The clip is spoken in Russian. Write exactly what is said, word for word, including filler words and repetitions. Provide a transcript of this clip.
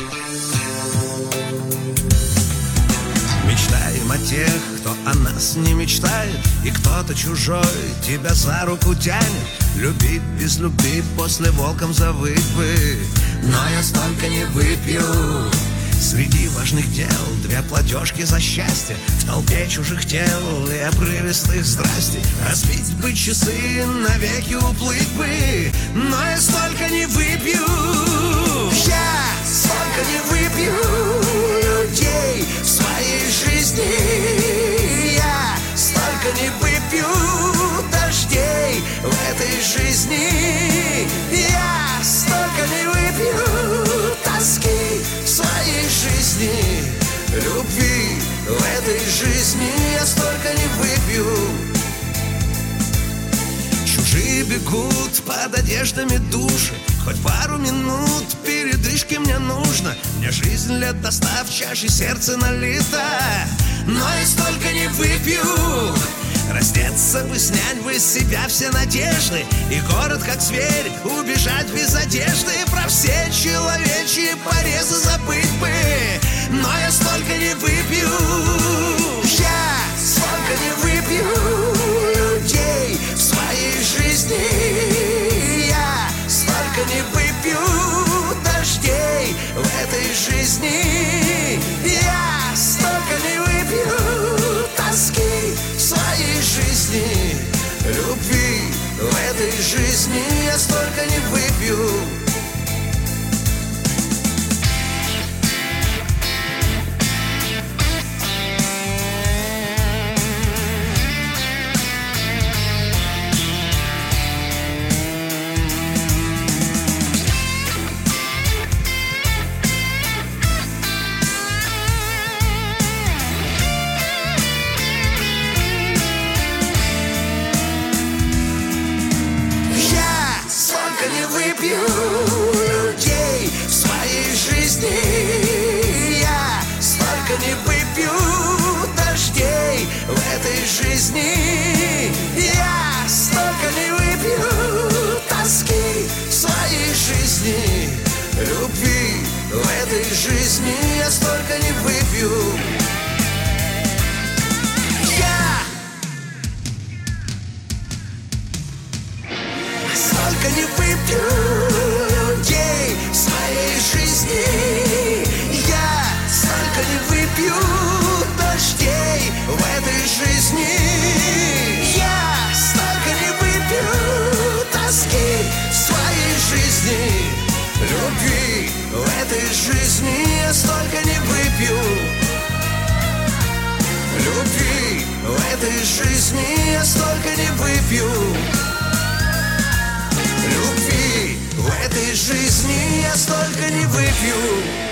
Мечтаем о тех, кто о нас не мечтает, и кто-то чужой тебя за руку тянет. Любить без любви после волком завыть бы, но я столько не выпью. Среди важных дел две платежки за счастье, в толпе чужих тел и обрывистых здрасте. Разбить бы часы, навеки уплыть бы, но я столько не выпью. Я столько не выпью людей в своей жизни. Я столько не выпью дождей в этой жизни. Я столько не выпью тоски в своей жизни. Любви в этой жизни я столько не выпью. Чужие бегут под одеждами души, хоть пару минут передышки мне нужно. Мне жизнь лет достав, чаши сердце налито, но я столько не выпью. Раздеться бы, снять бы с себя все надежды, и город как зверь убежать без одежды. Про все человечьи порезы забыть бы, но я столько не выпью. Я столько не выпью людей в своей жизни. Я столько не выпью дождей в этой жизни. Я столько не выпью тоски в своей жизни. Любви в этой жизни я столько не выпью. Людей в своей жизни. Я столько не выпью дождей в этой жизни. Я столько не выпью тоски в своей жизни. Любви в этой жизни я столько не выпью. Столько не выпью людей в своей жизни. Я столько не выпью дождей в этой жизни. Я столько не выпью тоски в своей жизни. Любви в этой жизни я столько не выпью. Любви в этой жизни я столько не выпью. Любви в этой жизни я столько не выпью.